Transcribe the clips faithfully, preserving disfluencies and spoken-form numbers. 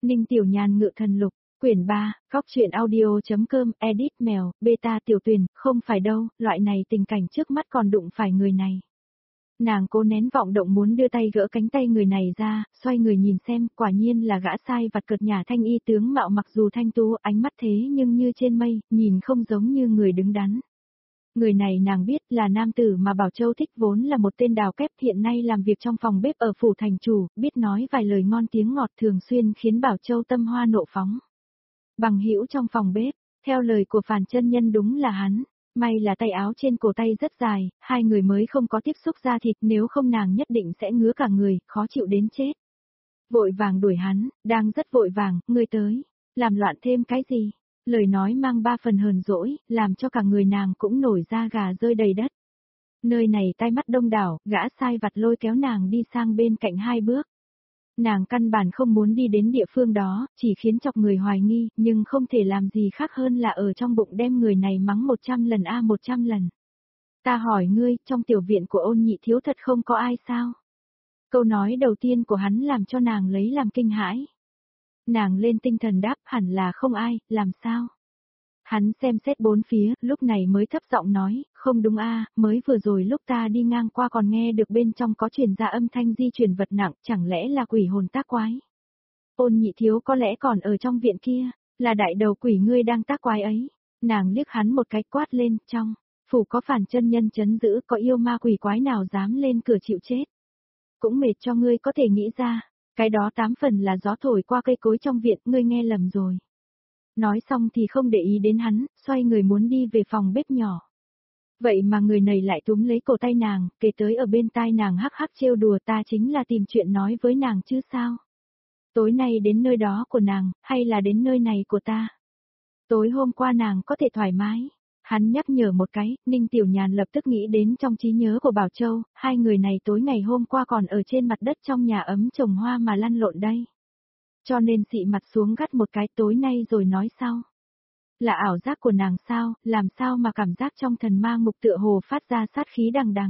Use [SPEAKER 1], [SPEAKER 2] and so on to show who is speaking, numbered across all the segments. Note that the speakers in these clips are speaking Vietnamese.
[SPEAKER 1] Ninh Tiểu Nhàn ngự thần lục, quyển ba, góc truyện audio.com, edit mèo, beta tiểu tuyển, không phải đâu, loại này tình cảnh trước mắt còn đụng phải người này. Nàng cố nén vọng động muốn đưa tay gỡ cánh tay người này ra, xoay người nhìn xem, quả nhiên là gã sai vặt cợt nhả thanh y tướng mạo mặc dù thanh tú, ánh mắt thế nhưng như trên mây, nhìn không giống như người đứng đắn. Người này nàng biết là nam tử mà Bảo Châu thích, vốn là một tên đào kép, hiện nay làm việc trong phòng bếp ở phủ thành chủ, biết nói vài lời ngon tiếng ngọt, thường xuyên khiến Bảo Châu tâm hoa nộ phóng. Bằng hữu trong phòng bếp, theo lời của Phàn chân nhân đúng là hắn, may là tay áo trên cổ tay rất dài, hai người mới không có tiếp xúc da thịt, nếu không nàng nhất định sẽ ngứa cả người, khó chịu đến chết. Vội vàng đuổi hắn, đang rất vội vàng, ngươi tới, làm loạn thêm cái gì? Lời nói mang ba phần hờn dỗi, làm cho cả người nàng cũng nổi da gà rơi đầy đất. Nơi này tai mắt đông đảo, gã sai vặt lôi kéo nàng đi sang bên cạnh hai bước. Nàng căn bản không muốn đi đến địa phương đó, chỉ khiến chọc người hoài nghi, nhưng không thể làm gì khác hơn là ở trong bụng đem người này mắng một trăm lần a một trăm lần. Ta hỏi ngươi, trong tiểu viện của Ôn Nhị thiếu thật không có ai sao? Câu nói đầu tiên của hắn làm cho nàng lấy làm kinh hãi. Nàng lên tinh thần đáp, hẳn là không ai, làm sao? Hắn xem xét bốn phía, lúc này mới thấp giọng nói, không đúng a, mới vừa rồi lúc ta đi ngang qua còn nghe được bên trong có truyền ra âm thanh di chuyển vật nặng, chẳng lẽ là quỷ hồn tác quái? Ôn Nhị thiếu có lẽ còn ở trong viện kia, là đại đầu quỷ ngươi đang tác quái ấy. Nàng liếc hắn một cái quát lên, trong phủ có Phàn chân nhân trấn giữ, có yêu ma quỷ quái nào dám lên cửa chịu chết? Cũng mệt cho ngươi có thể nghĩ ra. Cái đó tám phần là gió thổi qua cây cối trong viện, ngươi nghe lầm rồi. Nói xong thì không để ý đến hắn, xoay người muốn đi về phòng bếp nhỏ. Vậy mà người này lại túm lấy cổ tay nàng, kề tới ở bên tai nàng hắc hắc trêu đùa, ta chính là tìm chuyện nói với nàng chứ sao. Tối nay đến nơi đó của nàng, hay là đến nơi này của ta? Tối hôm qua nàng có thể thoải mái. Hắn nhắc nhở một cái, Ninh Tiểu Nhàn lập tức nghĩ đến trong trí nhớ của Bảo Châu, hai người này tối ngày hôm qua còn ở trên mặt đất trong nhà ấm trồng hoa mà lăn lộn đây. Cho nên xị mặt xuống gắt một cái, tối nay rồi nói sau. Là ảo giác của nàng sao, làm sao mà cảm giác trong thần ma ngục tựa hồ phát ra sát khí đằng đằng.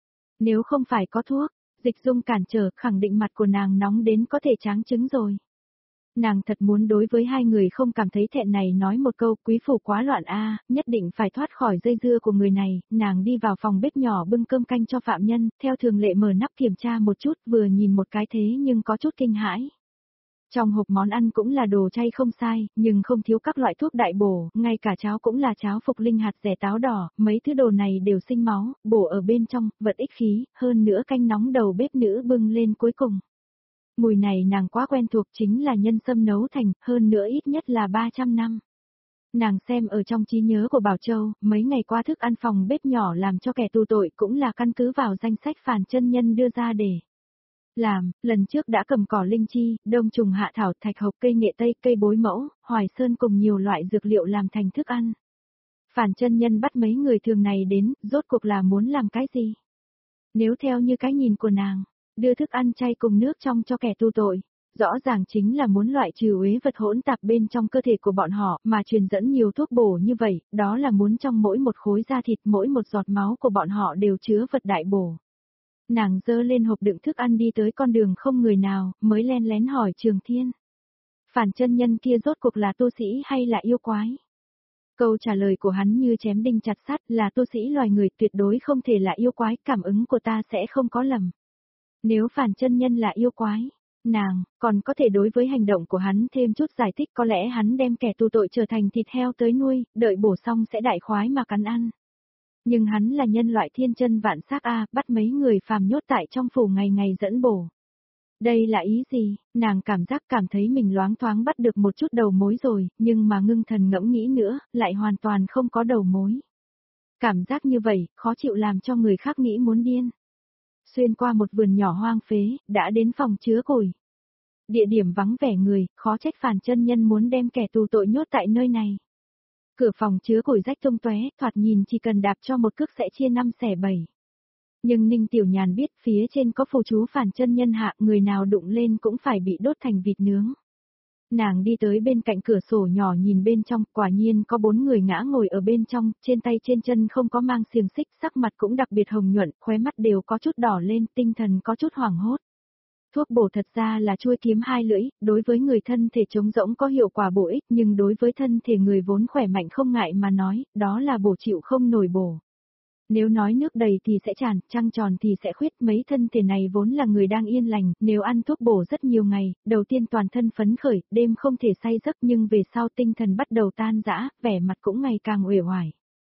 [SPEAKER 1] Nếu không phải có thuốc, dịch dung cản trở, khẳng định mặt của nàng nóng đến có thể tráng trứng rồi. Nàng thật muốn đối với hai người không cảm thấy thẹn này nói một câu, quý phủ quá loạn a, nhất định phải thoát khỏi dây dưa của người này. Nàng đi vào phòng bếp nhỏ bưng cơm canh cho phạm nhân, theo thường lệ mở nắp kiểm tra một chút, vừa nhìn một cái thế nhưng có chút kinh hãi. Trong hộp món ăn cũng là đồ chay không sai, nhưng không thiếu các loại thuốc đại bổ, ngay cả cháo cũng là cháo phục linh hạt rẻ táo đỏ, mấy thứ đồ này đều sinh máu, bổ ở bên trong, vật ích khí, hơn nữa canh nóng đầu bếp nữ bưng lên cuối cùng. Mùi này nàng quá quen thuộc, chính là nhân sâm nấu thành, hơn nữa ít nhất là ba trăm năm. Nàng xem ở trong trí nhớ của Bảo Châu, mấy ngày qua thức ăn phòng bếp nhỏ làm cho kẻ tù tội cũng là căn cứ vào danh sách Phàn chân nhân đưa ra để làm, lần trước đã cầm cỏ linh chi, đông trùng hạ thảo, thạch hộc, cây nghệ tây, cây bối mẫu, hoài sơn cùng nhiều loại dược liệu làm thành thức ăn. Phàn chân nhân bắt mấy người thường này đến, rốt cuộc là muốn làm cái gì? Nếu theo như cái nhìn của nàng, đưa thức ăn chay cùng nước trong cho kẻ tù tội, rõ ràng chính là muốn loại trừ uế vật hỗn tạp bên trong cơ thể của bọn họ, mà truyền dẫn nhiều thuốc bổ như vậy, đó là muốn trong mỗi một khối da thịt, mỗi một giọt máu của bọn họ đều chứa vật đại bổ. Nàng dơ lên hộp đựng thức ăn đi tới con đường không người nào, mới len lén hỏi Trường Thiên. Phàn chân nhân kia rốt cuộc là tu sĩ hay là yêu quái? Câu trả lời của hắn như chém đinh chặt sắt, là tu sĩ loài người, tuyệt đối không thể là yêu quái, cảm ứng của ta sẽ không có lầm. Nếu Phàn chân nhân là yêu quái, nàng còn có thể đối với hành động của hắn thêm chút giải thích, có lẽ hắn đem kẻ tù tội trở thành thịt heo tới nuôi, đợi bổ xong sẽ đại khoái mà cắn ăn. Nhưng hắn là nhân loại thiên chân vạn xác a, bắt mấy người phàm nhốt tại trong phủ ngày ngày dẫn bổ. Đây là ý gì? Nàng cảm giác cảm thấy mình loáng thoáng bắt được một chút đầu mối rồi, nhưng mà ngưng thần ngẫm nghĩ nữa, lại hoàn toàn không có đầu mối. Cảm giác như vậy, khó chịu làm cho người khác nghĩ muốn điên. Xuyên qua một vườn nhỏ hoang phế, đã đến phòng chứa củi. Địa điểm vắng vẻ người, khó trách Phàn chân nhân muốn đem kẻ tù tội nhốt tại nơi này. Cửa phòng chứa củi rách tung tóe, thoạt nhìn chỉ cần đạp cho một cước sẽ chia năm xẻ bảy. Nhưng Ninh Tiểu Nhàn biết phía trên có phù chú Phàn chân nhân hạ, người nào đụng lên cũng phải bị đốt thành vịt nướng. Nàng đi tới bên cạnh cửa sổ nhỏ nhìn bên trong, quả nhiên có bốn người ngã ngồi ở bên trong, trên tay trên chân không có mang xiềng xích, sắc mặt cũng đặc biệt hồng nhuận, khóe mắt đều có chút đỏ lên, tinh thần có chút hoảng hốt. Thuốc bổ thật ra là chuôi kiếm hai lưỡi, đối với người thân thể trống rỗng có hiệu quả bổ ích nhưng đối với thân thể người vốn khỏe mạnh không ngại mà nói, đó là bổ chịu không nổi bổ. Nếu nói nước đầy thì sẽ tràn, trăng tròn thì sẽ khuyết, mấy thân thể này vốn là người đang yên lành, nếu ăn thuốc bổ rất nhiều ngày, đầu tiên toàn thân phấn khởi, đêm không thể say giấc nhưng về sau tinh thần bắt đầu tan rã, vẻ mặt cũng ngày càng uể oải.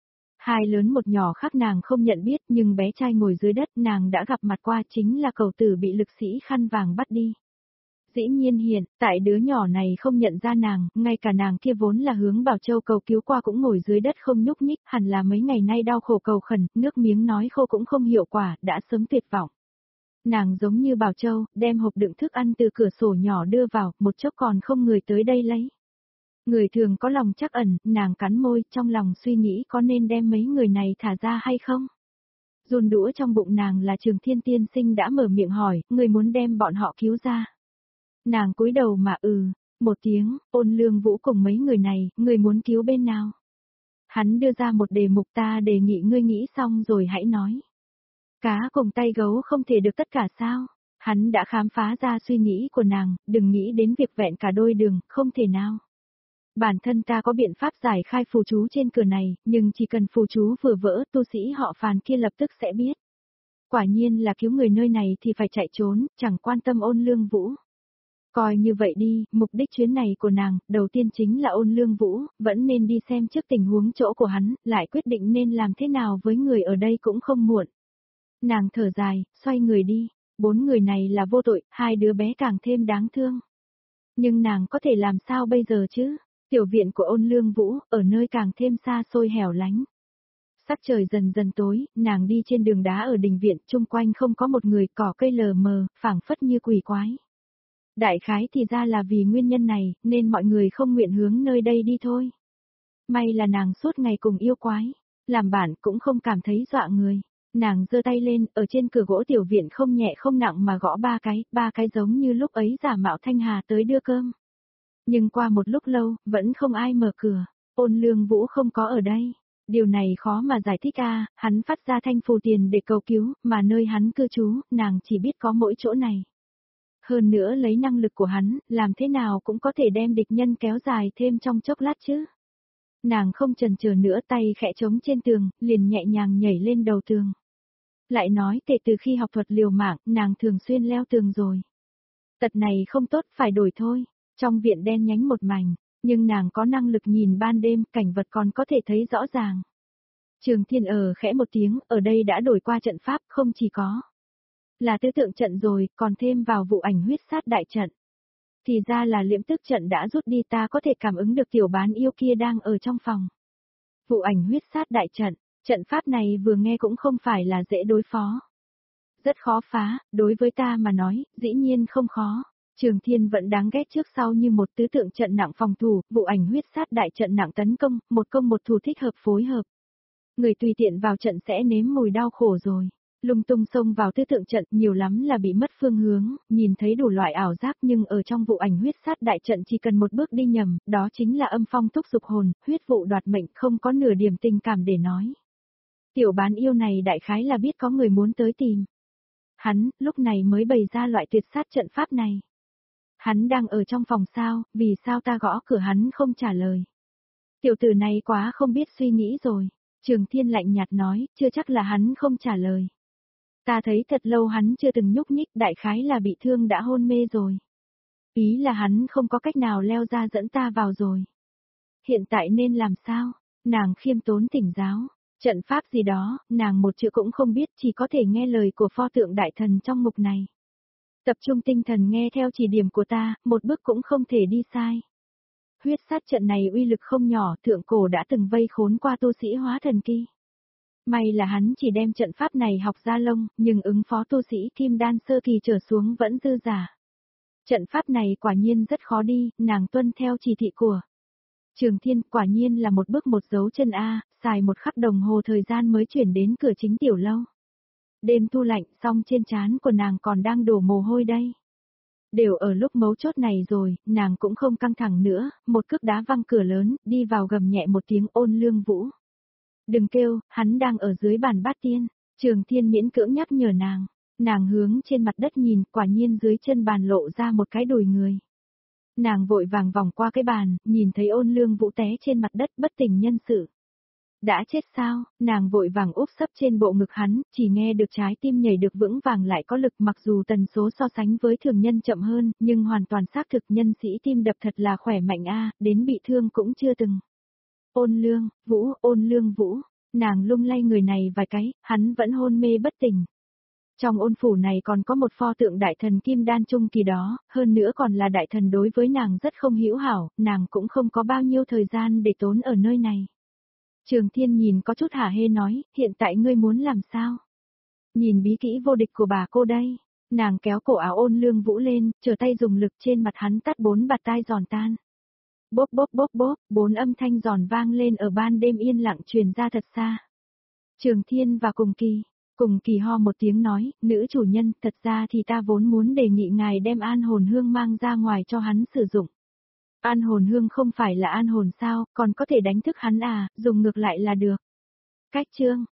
[SPEAKER 1] Hai lớn một nhỏ khác nàng không nhận biết nhưng bé trai ngồi dưới đất nàng đã gặp mặt qua chính là cậu tử bị lực sĩ khăn vàng bắt đi. Dĩ nhiên hiện, tại đứa nhỏ này không nhận ra nàng, ngay cả nàng kia vốn là hướng Bảo Châu cầu cứu qua cũng ngồi dưới đất không nhúc nhích, hẳn là mấy ngày nay đau khổ cầu khẩn, nước miếng nói khô cũng không hiệu quả, đã sớm tuyệt vọng. Nàng giống như Bảo Châu, đem hộp đựng thức ăn từ cửa sổ nhỏ đưa vào, một chốc còn không người tới đây lấy. Người thường có lòng trắc ẩn, nàng cắn môi, trong lòng suy nghĩ có nên đem mấy người này thả ra hay không? Run đũa trong bụng nàng là Trường Thiên tiên sinh đã mở miệng hỏi, người muốn đem bọn họ cứu ra. Nàng cúi đầu mà ừ, một tiếng, Ôn Lương Vũ cùng mấy người này, người muốn cứu bên nào? Hắn đưa ra một đề mục ta đề nghị ngươi nghĩ xong rồi hãy nói. Cá cùng tay gấu không thể được tất cả sao? Hắn đã khám phá ra suy nghĩ của nàng, đừng nghĩ đến việc vẹn cả đôi đường, không thể nào. Bản thân ta có biện pháp giải khai phù chú trên cửa này, nhưng chỉ cần phù chú vừa vỡ, tu sĩ họ Phàn kia lập tức sẽ biết. Quả nhiên là cứu người nơi này thì phải chạy trốn, chẳng quan tâm Ôn Lương Vũ. Coi như vậy đi, mục đích chuyến này của nàng, đầu tiên chính là Ôn Lương Vũ, vẫn nên đi xem trước tình huống chỗ của hắn, lại quyết định nên làm thế nào với người ở đây cũng không muộn. Nàng thở dài, xoay người đi, bốn người này là vô tội, hai đứa bé càng thêm đáng thương. Nhưng nàng có thể làm sao bây giờ chứ? Tiểu viện của Ôn Lương Vũ, ở nơi càng thêm xa xôi hẻo lánh. Sắc trời dần dần tối, nàng đi trên đường đá ở đình viện, chung quanh không có một người, cỏ cây lờ mờ, phảng phất như quỷ quái. Đại khái thì ra là vì nguyên nhân này, nên mọi người không nguyện hướng nơi đây đi thôi. May là nàng suốt ngày cùng yêu quái, làm bản cũng không cảm thấy dọa người. Nàng giơ tay lên, ở trên cửa gỗ tiểu viện không nhẹ không nặng mà gõ ba cái, ba cái giống như lúc ấy giả mạo Thanh Hà tới đưa cơm. Nhưng qua một lúc lâu, vẫn không ai mở cửa, Ôn Lương Vũ không có ở đây. Điều này khó mà giải thích a, hắn phát ra thanh phù tiền để cầu cứu, mà nơi hắn cư trú, nàng chỉ biết có mỗi chỗ này. Hơn nữa lấy năng lực của hắn, làm thế nào cũng có thể đem địch nhân kéo dài thêm trong chốc lát chứ. Nàng không chần chờ nữa, tay khẽ trống trên tường, liền nhẹ nhàng nhảy lên đầu tường. Lại nói tệ từ khi học thuật liều mạng, nàng thường xuyên leo tường rồi. Tật này không tốt, phải đổi thôi. Trong viện đen nhánh một mảnh, nhưng nàng có năng lực nhìn ban đêm, cảnh vật còn có thể thấy rõ ràng. Trường Thiên ở khẽ một tiếng, ở đây đã đổi qua trận pháp, không chỉ có là tứ tượng trận rồi, còn thêm vào vụ ảnh huyết sát đại trận. Thì ra là liễm tức trận đã rút đi, ta có thể cảm ứng được tiểu bán yêu kia đang ở trong phòng. Vụ ảnh huyết sát đại trận, trận pháp này vừa nghe cũng không phải là dễ đối phó. Rất khó phá, đối với ta mà nói, dĩ nhiên không khó. Trường Thiên vẫn đáng ghét trước sau như một tứ tượng trận nặng phòng thủ, vụ ảnh huyết sát đại trận nặng tấn công, một công một thủ thích hợp phối hợp. Người tùy tiện vào trận sẽ nếm mùi đau khổ rồi. Lung tung xông vào tứ tượng trận nhiều lắm là bị mất phương hướng, nhìn thấy đủ loại ảo giác nhưng ở trong vụ ảnh huyết sát đại trận chỉ cần một bước đi nhầm, đó chính là âm phong thúc dục hồn, huyết vụ đoạt mệnh, không có nửa điểm tình cảm để nói. Tiểu bán yêu này đại khái là biết có người muốn tới tìm. Hắn, lúc này mới bày ra loại tuyệt sát trận pháp này. Hắn đang ở trong phòng sao, vì sao ta gõ cửa hắn không trả lời. Tiểu tử này quá không biết suy nghĩ rồi. Trường Thiên lạnh nhạt nói, chưa chắc là hắn không trả lời. Ta thấy thật lâu hắn chưa từng nhúc nhích, đại khái là bị thương đã hôn mê rồi. Ý là hắn không có cách nào leo ra dẫn ta vào rồi. Hiện tại nên làm sao? Nàng khiêm tốn tỉnh giáo. Trận pháp gì đó, nàng một chữ cũng không biết, chỉ có thể nghe lời của pho tượng đại thần trong mục này. Tập trung tinh thần nghe theo chỉ điểm của ta, một bước cũng không thể đi sai. Huyết sát trận này uy lực không nhỏ, thượng cổ đã từng vây khốn qua tu sĩ hóa thần kỳ. May là hắn chỉ đem trận pháp này học ra lông, nhưng ứng phó tu sĩ kim đan sơ kỳ trở xuống vẫn dư giả. Trận pháp này quả nhiên rất khó đi, nàng tuân theo chỉ thị của Trường Thiên, quả nhiên là một bước một dấu chân A, xài một khắc đồng hồ thời gian mới chuyển đến cửa chính tiểu lâu. Đêm thu lạnh, song trên trán của nàng còn đang đổ mồ hôi đây. Đều ở lúc mấu chốt này rồi, nàng cũng không căng thẳng nữa, một cước đá văng cửa lớn, đi vào gầm nhẹ một tiếng Ôn Lương Vũ. Đừng kêu, hắn đang ở dưới bàn bát tiên, Trường Thiên miễn cưỡng nhắc nhở nàng. Nàng hướng trên mặt đất nhìn, quả nhiên dưới chân bàn lộ ra một cái đùi người. Nàng vội vàng vòng qua cái bàn, nhìn thấy Ôn Lương Vũ té trên mặt đất bất tỉnh nhân sự. Đã chết sao, nàng vội vàng úp sấp trên bộ ngực hắn, chỉ nghe được trái tim nhảy được vững vàng lại có lực, mặc dù tần số so sánh với thường nhân chậm hơn, nhưng hoàn toàn xác thực nhân sĩ tim đập thật là khỏe mạnh a, đến bị thương cũng chưa từng. Ôn Lương, Vũ, Ôn Lương Vũ, nàng lung lay người này vài cái, hắn vẫn hôn mê bất tỉnh. Trong ôn phủ này còn có một pho tượng đại thần Kim Đan Trung Kỳ đó, hơn nữa còn là đại thần đối với nàng rất không hữu hảo, nàng cũng không có bao nhiêu thời gian để tốn ở nơi này. Trường Thiên nhìn có chút hả hê nói, hiện tại ngươi muốn làm sao? Nhìn bí kỹ vô địch của bà cô đây. Nàng kéo cổ áo Ôn Lương Vũ lên, trở tay dùng lực trên mặt hắn tát bốn bạt tai giòn tan. Bốp bốp bốp bốp, bốn âm thanh giòn vang lên ở ban đêm yên lặng truyền ra thật xa. Trường Thiên và Cùng Kỳ, Cùng Kỳ ho một tiếng nói, nữ chủ nhân, thật ra thì ta vốn muốn đề nghị ngài đem an hồn hương mang ra ngoài cho hắn sử dụng. An hồn hương không phải là an hồn sao, còn có thể đánh thức hắn à, dùng ngược lại là được. Cách chương,